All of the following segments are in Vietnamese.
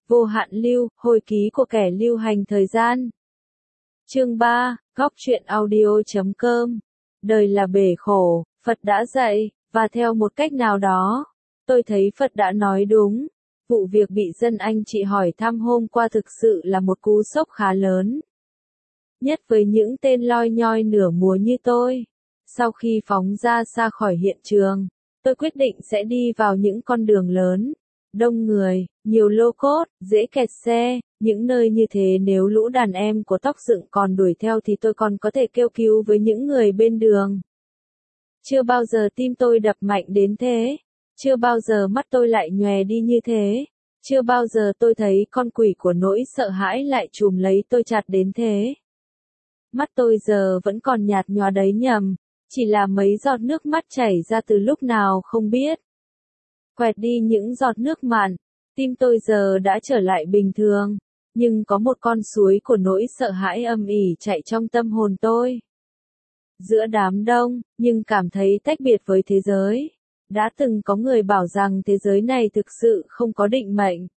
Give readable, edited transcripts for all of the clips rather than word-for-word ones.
Vô hạn lưu, hồi ký của kẻ lưu hành thời gian. Chương 3, góc truyện audio.com. Đời là bể khổ, Phật đã dạy, và theo một cách nào đó, tôi thấy Phật đã nói đúng. Vụ việc bị dân anh chị hỏi thăm hôm qua thực sự là một cú sốc khá lớn. Nhất với những tên loi nhoi nửa mùa như tôi. Sau khi phóng ra xa khỏi hiện trường, tôi quyết định sẽ đi vào những con đường lớn, đông người, nhiều lô cốt, dễ kẹt xe, những nơi như thế nếu lũ đàn em của tóc dựng còn đuổi theo thì tôi còn có thể kêu cứu với những người bên đường. Chưa bao giờ tim tôi đập mạnh đến thế, chưa bao giờ mắt tôi lại nhòe đi như thế, chưa bao giờ tôi thấy con quỷ của nỗi sợ hãi lại trùm lấy tôi chặt đến thế. Mắt tôi giờ vẫn còn nhạt nhòa đấy nhầm, chỉ là mấy giọt nước mắt chảy ra từ lúc nào không biết. Quẹt đi những giọt nước mặn, tim tôi giờ đã trở lại bình thường, nhưng có một con suối của nỗi sợ hãi âm ỉ chạy trong tâm hồn tôi. Giữa đám đông, nhưng cảm thấy tách biệt với thế giới. Đã từng có người bảo rằng thế giới này thực sự không có định mệnh.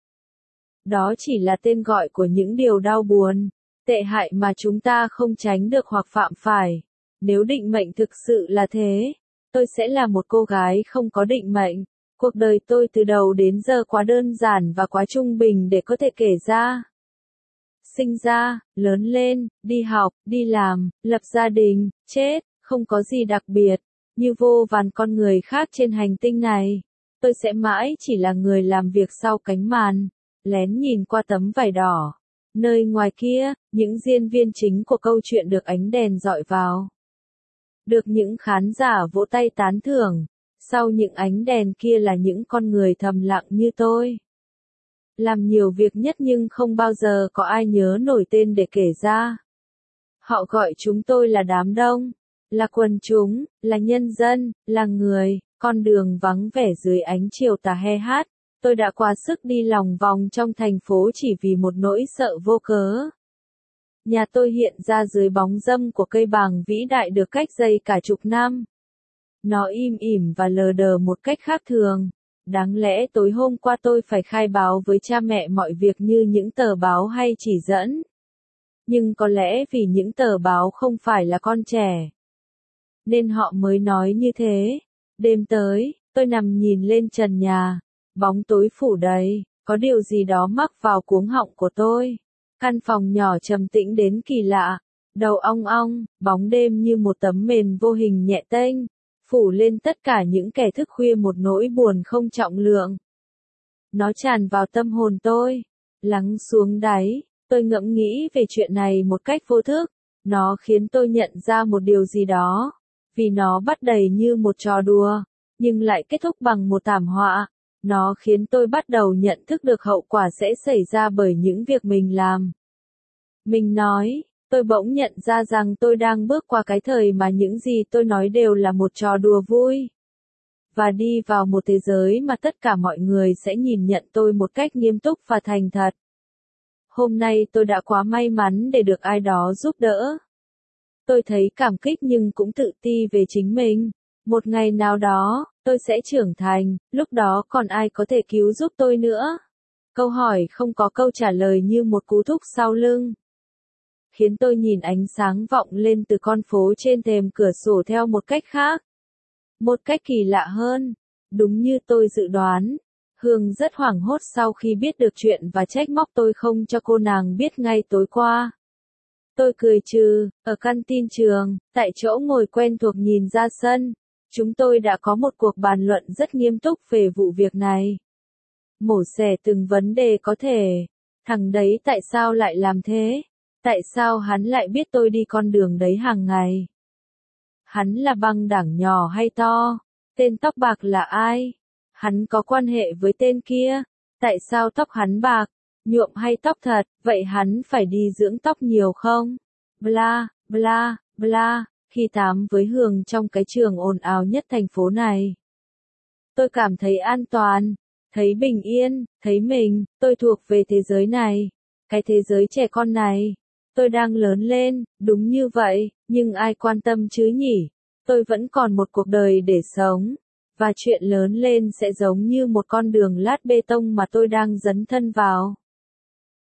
Đó chỉ là tên gọi của những điều đau buồn, tệ hại mà chúng ta không tránh được hoặc phạm phải. Nếu định mệnh thực sự là thế, tôi sẽ là một cô gái không có định mệnh. Cuộc đời tôi từ đầu đến giờ quá đơn giản và quá trung bình để có thể kể ra. Sinh ra, lớn lên, đi học, đi làm, lập gia đình, chết, không có gì đặc biệt. Như vô vàn con người khác trên hành tinh này, tôi sẽ mãi chỉ là người làm việc sau cánh màn, lén nhìn qua tấm vải đỏ. Nơi ngoài kia, những diễn viên chính của câu chuyện được ánh đèn dọi vào. Được những khán giả vỗ tay tán thưởng. Sau những ánh đèn kia là những con người thầm lặng như tôi. Làm nhiều việc nhất nhưng không bao giờ có ai nhớ nổi tên để kể ra. Họ gọi chúng tôi là đám đông, là quần chúng, là nhân dân, là người, con đường vắng vẻ dưới ánh chiều tà he hát. Tôi đã quá sức đi lòng vòng trong thành phố chỉ vì một nỗi sợ vô cớ. Nhà tôi hiện ra dưới bóng râm của cây bàng vĩ đại được cách dây cả chục năm. Nó im ỉm và lờ đờ một cách khác thường. Đáng lẽ tối hôm qua tôi phải khai báo với cha mẹ mọi việc như những tờ báo hay chỉ dẫn. Nhưng có lẽ vì những tờ báo không phải là con trẻ, nên họ mới nói như thế. Đêm tới, tôi nằm nhìn lên trần nhà. Bóng tối phủ đầy, có điều gì đó mắc vào cuống họng của tôi. Căn phòng nhỏ trầm tĩnh đến kỳ lạ. Đầu ong ong, bóng đêm như một tấm mền vô hình nhẹ tênh, phủ lên tất cả những kẻ thức khuya một nỗi buồn không trọng lượng. Nó tràn vào tâm hồn tôi, lắng xuống đáy, tôi ngẫm nghĩ về chuyện này một cách vô thức. Nó khiến tôi nhận ra một điều gì đó, vì nó bắt đầu như một trò đùa, nhưng lại kết thúc bằng một thảm họa. Nó khiến tôi bắt đầu nhận thức được hậu quả sẽ xảy ra bởi những việc mình làm. Mình nói, tôi bỗng nhận ra rằng tôi đang bước qua cái thời mà những gì tôi nói đều là một trò đùa vui. Và đi vào một thế giới mà tất cả mọi người sẽ nhìn nhận tôi một cách nghiêm túc và thành thật. Hôm nay tôi đã quá may mắn để được ai đó giúp đỡ. Tôi thấy cảm kích nhưng cũng tự ti về chính mình. Một ngày nào đó, tôi sẽ trưởng thành, lúc đó còn ai có thể cứu giúp tôi nữa? Câu hỏi không có câu trả lời như một cú thúc sau lưng. Khiến tôi nhìn ánh sáng vọng lên từ con phố trên thềm cửa sổ theo một cách khác. Một cách kỳ lạ hơn. Đúng như tôi dự đoán. Hương rất hoảng hốt sau khi biết được chuyện và trách móc tôi không cho cô nàng biết ngay tối qua. Tôi cười trừ, ở căn tin trường, tại chỗ ngồi quen thuộc nhìn ra sân. Chúng tôi đã có một cuộc bàn luận rất nghiêm túc về vụ việc này. Mổ xẻ từng vấn đề có thể. Thằng đấy tại sao lại làm thế? Tại sao hắn lại biết tôi đi con đường đấy hàng ngày? Hắn là băng đảng nhỏ hay to? Tên tóc bạc là ai? Hắn có quan hệ với tên kia? Tại sao tóc hắn bạc? Nhuộm hay tóc thật? Vậy hắn phải đi dưỡng tóc nhiều không? Bla, bla, bla. Khi tám với Hương trong cái trường ồn ào nhất thành phố này, tôi cảm thấy an toàn, thấy bình yên, thấy tôi thuộc về thế giới này, cái thế giới trẻ con này. Tôi đang lớn lên, đúng như vậy, nhưng ai quan tâm chứ nhỉ? Tôi vẫn còn một cuộc đời để sống, và chuyện lớn lên sẽ giống như một con đường lát bê tông mà tôi đang dấn thân vào.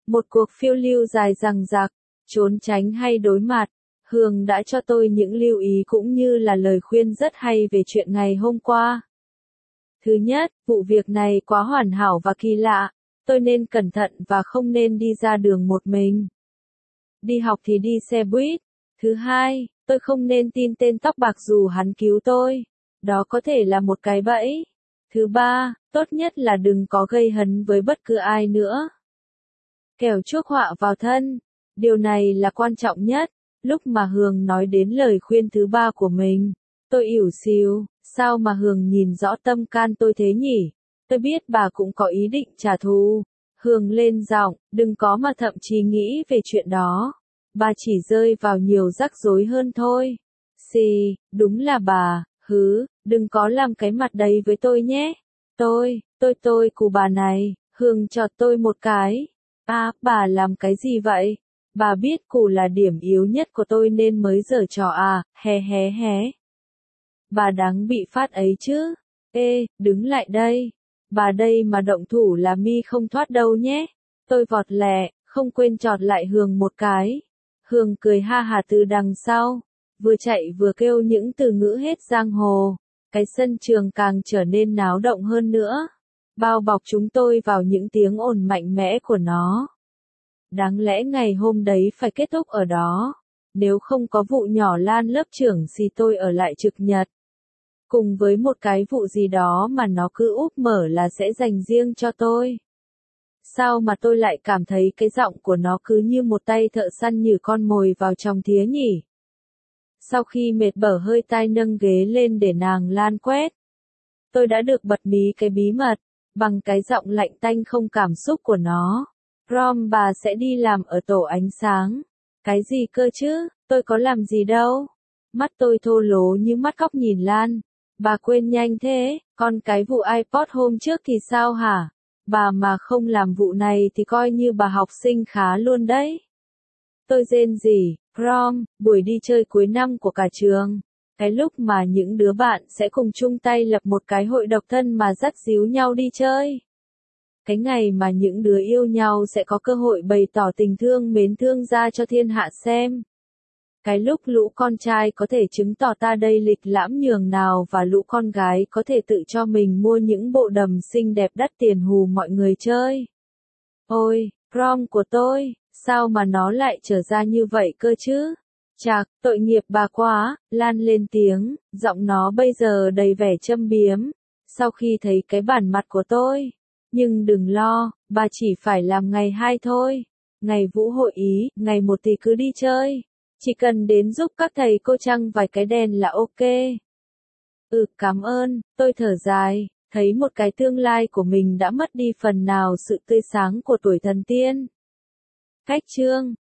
Một cuộc phiêu lưu dài dằng dặc, trốn tránh hay đối mặt, Hương đã cho tôi những lưu ý cũng như là lời khuyên rất hay về chuyện ngày hôm qua. Thứ nhất, vụ việc này quá hoàn hảo và kỳ lạ, tôi nên cẩn thận và không nên đi ra đường một mình. Đi học thì đi xe buýt. Thứ hai, tôi không nên tin tên tóc bạc dù hắn cứu tôi. Đó có thể là một cái bẫy. Thứ ba, tốt nhất là đừng có gây hấn với bất cứ ai nữa. Kẻo chuốc họa vào thân. Điều này là quan trọng nhất. Lúc mà Hương nói đến lời khuyên thứ ba của mình, tôi ỉu xìu, sao mà Hương nhìn rõ tâm can tôi thế nhỉ? Tôi biết bà cũng có ý định trả thù. Hương lên giọng, đừng có mà thậm chí nghĩ về chuyện đó. Bà chỉ rơi vào nhiều rắc rối hơn thôi. Xì, đúng là bà, đừng có làm cái mặt đấy với tôi nhé. Tôi cù bà này, Hương chọt tôi một cái. À, bà làm cái gì vậy? Bà biết cù là điểm yếu nhất của tôi nên mới giở trò à, hé. Bà đáng bị phát ấy chứ. Ê, đứng lại đây. Bà đây mà động thủ là mi không thoát đâu nhé. Tôi vọt lẹ, không quên chọt lại Hương một cái. Hương cười ha hà từ đằng sau, vừa chạy vừa kêu những từ ngữ hết giang hồ. Cái sân trường càng trở nên náo động hơn nữa, bao bọc chúng tôi vào những tiếng ồn mạnh mẽ của nó. Đáng lẽ ngày hôm đấy phải kết thúc ở đó, nếu không có vụ nhỏ Lan lớp trưởng thì tôi ở lại trực nhật. Cùng với một cái vụ gì đó mà nó cứ úp mở là sẽ dành riêng cho tôi. Sao mà tôi lại cảm thấy cái giọng của nó cứ như một tay thợ săn nhử con mồi vào trong thía nhỉ? Sau khi mệt bở hơi tai nâng ghế lên để nàng Lan quét, tôi đã được bật mí cái bí mật, bằng cái giọng lạnh tanh không cảm xúc của nó. Rom, bà sẽ đi làm ở tổ ánh sáng. Cái gì cơ chứ, tôi có làm gì đâu. Mắt tôi thô lố như mắt cóc nhìn Lan. Bà quên nhanh thế, còn cái vụ iPod hôm trước thì sao hả? Bà mà không làm vụ này thì coi như bà học sinh khá luôn đấy. Tôi rên rỉ, Rom, buổi đi chơi cuối năm của cả trường. Cái lúc mà những đứa bạn sẽ cùng chung tay lập một cái hội độc thân mà dắt díu nhau đi chơi. Cái ngày mà những đứa yêu nhau sẽ có cơ hội bày tỏ tình thương mến thương ra cho thiên hạ xem. Cái lúc lũ con trai có thể chứng tỏ ta đây lịch lãm nhường nào và lũ con gái có thể tự cho mình mua những bộ đầm xinh đẹp đắt tiền hù mọi người chơi. Ôi, Rom của tôi, sao mà nó lại trở ra như vậy cơ chứ? Chạc, tội nghiệp bà quá, Lan lên tiếng, giọng nó bây giờ đầy vẻ châm biếm. Sau khi thấy cái bản mặt của tôi. Nhưng đừng lo, bà chỉ phải làm ngày 2 thôi. Ngày vũ hội ý, ngày 1 thì cứ đi chơi. Chỉ cần đến giúp các thầy cô trăng vài cái đèn là ok. Cảm ơn, tôi thở dài, thấy một cái tương lai của mình đã mất đi phần nào sự tươi sáng của tuổi thần tiên. Khách chương